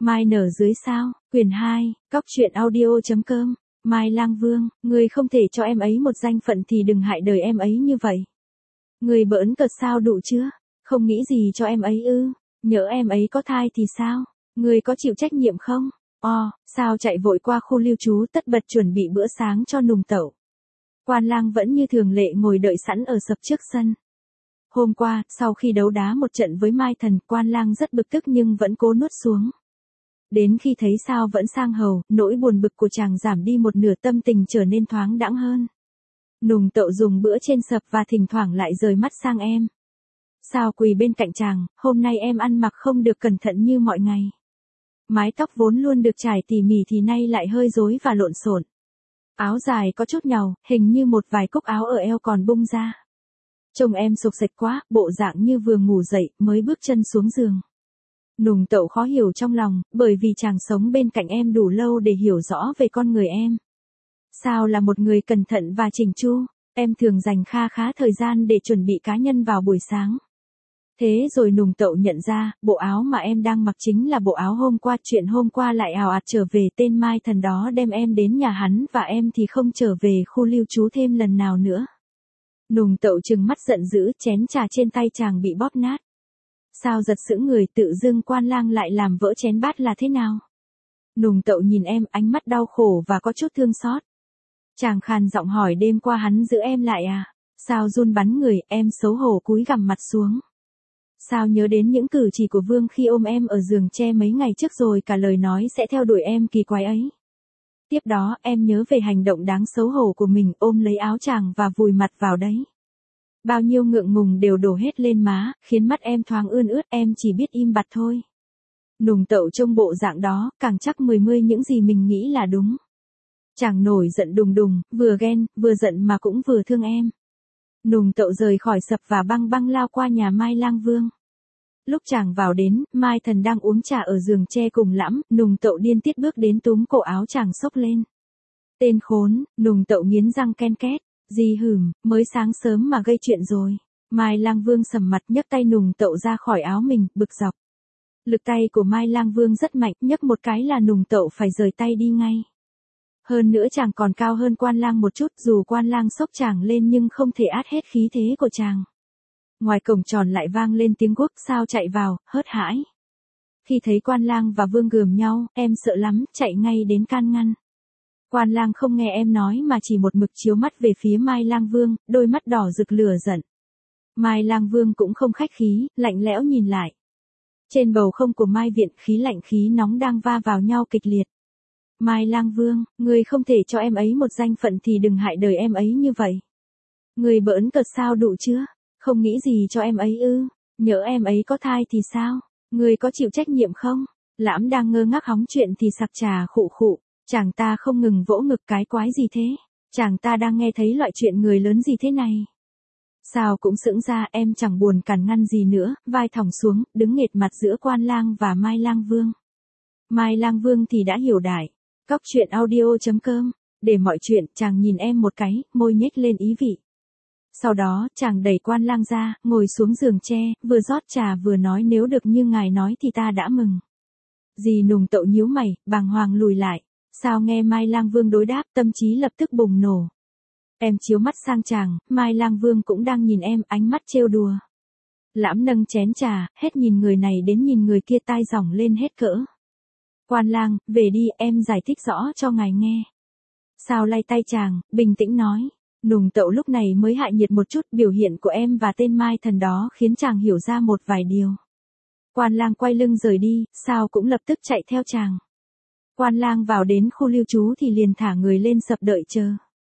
Mai nở dưới sao, quyển 2, Cóc truyện audio.com, Mai Lang Vương, ngươi không thể cho em ấy một danh phận thì đừng hại đời em ấy như vậy. Ngươi bỡn cợt sao đủ chưa, không nghĩ gì cho em ấy ư, nhỡ em ấy có thai thì sao, ngươi có chịu trách nhiệm không? Sao chạy vội qua khu lưu trú tất bật chuẩn bị bữa sáng cho nùng tẩu. Quan Lang vẫn như thường lệ ngồi đợi sẵn ở sập trước sân. Hôm qua, sau khi đấu đá một trận với Mai Thần, Quan Lang rất bực tức nhưng vẫn cố nuốt xuống. Đến khi thấy sao vẫn sang hầu, nỗi buồn bực của chàng giảm đi một nửa, tâm tình trở nên thoáng đãng hơn. Nùng tậu dùng bữa trên sập và thỉnh thoảng lại rời mắt sang em. Sao quỳ bên cạnh chàng, hôm nay em ăn mặc không được cẩn thận như mọi ngày. Mái tóc vốn luôn được trải tỉ mỉ thì nay lại hơi rối và lộn xộn. Áo dài có chút nhàu, hình như một vài cúc áo ở eo còn bung ra. Trông em sộc sạch quá, bộ dạng như vừa ngủ dậy, mới bước chân xuống giường. Nùng tậu khó hiểu trong lòng, bởi vì chàng sống bên cạnh em đủ lâu để hiểu rõ về con người em. Sao là một người cẩn thận và chỉnh chu, em thường dành kha khá thời gian để chuẩn bị cá nhân vào buổi sáng. Thế rồi nùng tậu nhận ra, bộ áo mà em đang mặc chính là bộ áo hôm qua, chuyện hôm qua lại ào ạt trở về, tên Mai Thần đó đem em đến nhà hắn và em thì không trở về khu lưu trú thêm lần nào nữa. Nùng tậu trừng mắt giận dữ, chén trà trên tay chàng bị bóp nát. Sao giật sững người, tự dưng Quan Lang lại làm vỡ chén bát là thế nào? Nùng tậu nhìn em, ánh mắt đau khổ và có chút thương xót. Chàng khàn giọng hỏi, đêm qua hắn giữ em lại à? Sao run bắn người, em xấu hổ cúi gằm mặt xuống. Sao nhớ đến những cử chỉ của Vương khi ôm em ở giường tre mấy ngày trước rồi cả lời nói sẽ theo đuổi em kỳ quái ấy. Tiếp đó em nhớ về hành động đáng xấu hổ của mình, ôm lấy áo chàng và vùi mặt vào đấy. Bao nhiêu ngượng ngùng đều đổ hết lên má, khiến mắt em thoáng ươn ướt, em chỉ biết im bặt thôi. Nùng tậu trông bộ dạng đó, càng chắc mười mươi những gì mình nghĩ là đúng. Chàng nổi giận đùng đùng, vừa ghen, vừa giận mà cũng vừa thương em. Nùng tậu rời khỏi sập và băng băng lao qua nhà Mai Lang Vương. Lúc chàng vào đến, Mai Thần đang uống trà ở giường tre cùng Lãm, nùng tậu điên tiết bước đến túm cổ áo chàng xốc lên. Tên khốn, nùng tậu nghiến răng ken két, gì hửm, mới sáng sớm mà gây chuyện rồi. Mai Lang Vương sầm mặt nhấc tay nùng tậu ra khỏi áo mình, bực dọc. Lực tay của Mai Lang Vương rất mạnh, nhấc một cái là nùng tậu phải rời tay đi ngay. Hơn nữa chàng còn cao hơn Quan Lang một chút, dù Quan Lang xốc chàng lên nhưng không thể át hết khí thế của chàng. Ngoài cổng tròn lại vang lên tiếng guốc, sao chạy vào, hớt hãi. Khi thấy Quan Lang và Vương gườm nhau, em sợ lắm, chạy ngay đến can ngăn. Quan Lang không nghe em nói mà chỉ một mực chiếu mắt về phía Mai Lang Vương, đôi mắt đỏ rực lửa giận. Mai Lang Vương cũng không khách khí, lạnh lẽo nhìn lại. Trên bầu không của Mai Viện, khí lạnh khí nóng đang va vào nhau kịch liệt. Mai Lang Vương, ngươi không thể cho em ấy một danh phận thì đừng hại đời em ấy như vậy. Ngươi bỡn cợt sao đủ chưa, không nghĩ gì cho em ấy ư, nhỡ em ấy có thai thì sao, ngươi có chịu trách nhiệm không? Lãm đang ngơ ngác hóng chuyện thì sặc trà khụ khụ, chàng ta không ngừng vỗ ngực, cái quái gì thế, chàng ta đang nghe thấy loại chuyện người lớn gì thế này. Sao cũng sững ra, em chẳng buồn cản ngăn gì nữa, vai thòng xuống, đứng nghệt mặt giữa Quan Lang và Mai Lang Vương. Mai Lang Vương thì đã hiểu đại. Cóc truyện audio.com, để mọi chuyện, chàng nhìn em một cái, môi nhếch lên ý vị. Sau đó, chàng đẩy Quan Lang ra, ngồi xuống giường tre, vừa rót trà vừa nói, nếu được như ngài nói thì ta đã mừng. Dì nùng tậu nhíu mày, bàng hoàng lùi lại. Sao nghe Mai Lang Vương đối đáp, tâm trí lập tức bùng nổ. Em chiếu mắt sang chàng, Mai Lang Vương cũng đang nhìn em, ánh mắt trêu đùa. Lãm nâng chén trà, hết nhìn người này đến nhìn người kia, tai giỏng lên hết cỡ. Quan Lang, về đi, em giải thích rõ cho ngài nghe. Sao lay tay chàng, bình tĩnh nói. Nùng tậu lúc này mới hạ nhiệt một chút, biểu hiện của em và tên Mai Thần đó khiến chàng hiểu ra một vài điều. Quan Lang quay lưng rời đi, sao cũng lập tức chạy theo chàng. Quan Lang vào đến khu lưu trú thì liền thả người lên sập đợi chờ.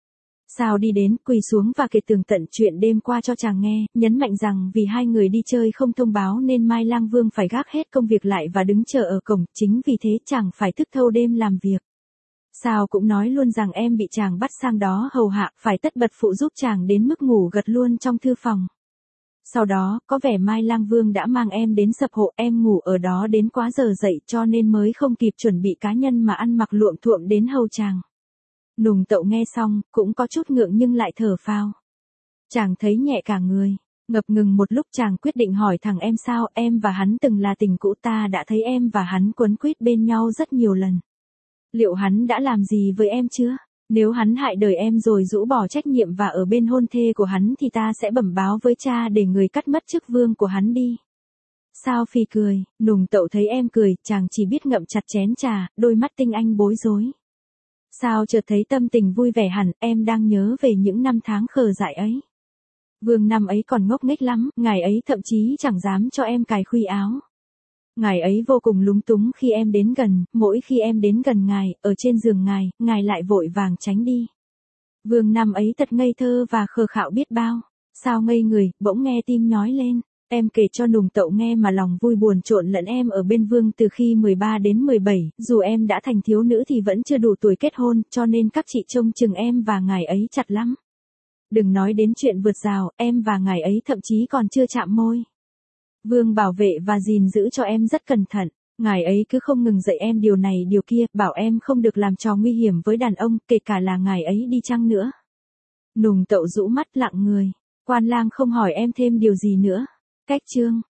Sao đi đến, quỳ xuống và kể tường tận chuyện đêm qua cho chàng nghe, nhấn mạnh rằng vì hai người đi chơi không thông báo nên Mai Lang Vương phải gác hết công việc lại và đứng chờ ở cổng, chính vì thế chàng phải thức thâu đêm làm việc. Sao cũng nói luôn rằng em bị chàng bắt sang đó hầu hạ, phải tất bật phụ giúp chàng đến mức ngủ gật luôn trong thư phòng. Sau đó, có vẻ Mai Lang Vương đã mang em đến sập hộ, em ngủ ở đó đến quá giờ dậy cho nên mới không kịp chuẩn bị cá nhân mà ăn mặc luộm thuộm đến hầu chàng. Nùng tậu nghe xong, cũng có chút ngượng nhưng lại thở phào. Chàng thấy nhẹ cả người. Ngập ngừng một lúc chàng quyết định hỏi thẳng em sao, em và hắn từng là tình cũ, ta đã thấy em và hắn quấn quýt bên nhau rất nhiều lần. Liệu hắn đã làm gì với em chưa? Nếu hắn hại đời em rồi rũ bỏ trách nhiệm và ở bên hôn thê của hắn thì ta sẽ bẩm báo với cha để người cắt mất chức vương của hắn đi. Sao Phi cười, Nùng Tậu thấy em cười, chàng chỉ biết ngậm chặt chén trà, đôi mắt tinh anh bối rối. Sao chợt thấy tâm tình vui vẻ hẳn, em đang nhớ về những năm tháng khờ dại ấy. Vương năm ấy còn ngốc nghếch lắm, ngài ấy thậm chí chẳng dám cho em cài khuy áo. Ngài ấy vô cùng lúng túng khi em đến gần, mỗi khi em đến gần ngài, ở trên giường ngài lại vội vàng tránh đi. Vương năm ấy thật ngây thơ và khờ khạo biết bao. Sao ngây người, bỗng nghe tim nhói lên. Em kể cho Nùng Tậu nghe mà lòng vui buồn trộn lẫn, em ở bên Vương từ khi 13 đến 17, dù em đã thành thiếu nữ thì vẫn chưa đủ tuổi kết hôn, cho nên các chị trông chừng em và ngài ấy chặt lắm. Đừng nói đến chuyện vượt rào, em và ngài ấy thậm chí còn chưa chạm môi. Vương bảo vệ và gìn giữ cho em rất cẩn thận, ngài ấy cứ không ngừng dạy em điều này điều kia, bảo em không được làm trò nguy hiểm với đàn ông, kể cả là ngài ấy đi chăng nữa. Nùng Tậu rũ mắt lặng người, Quan Lang không hỏi em thêm điều gì nữa. Cách chương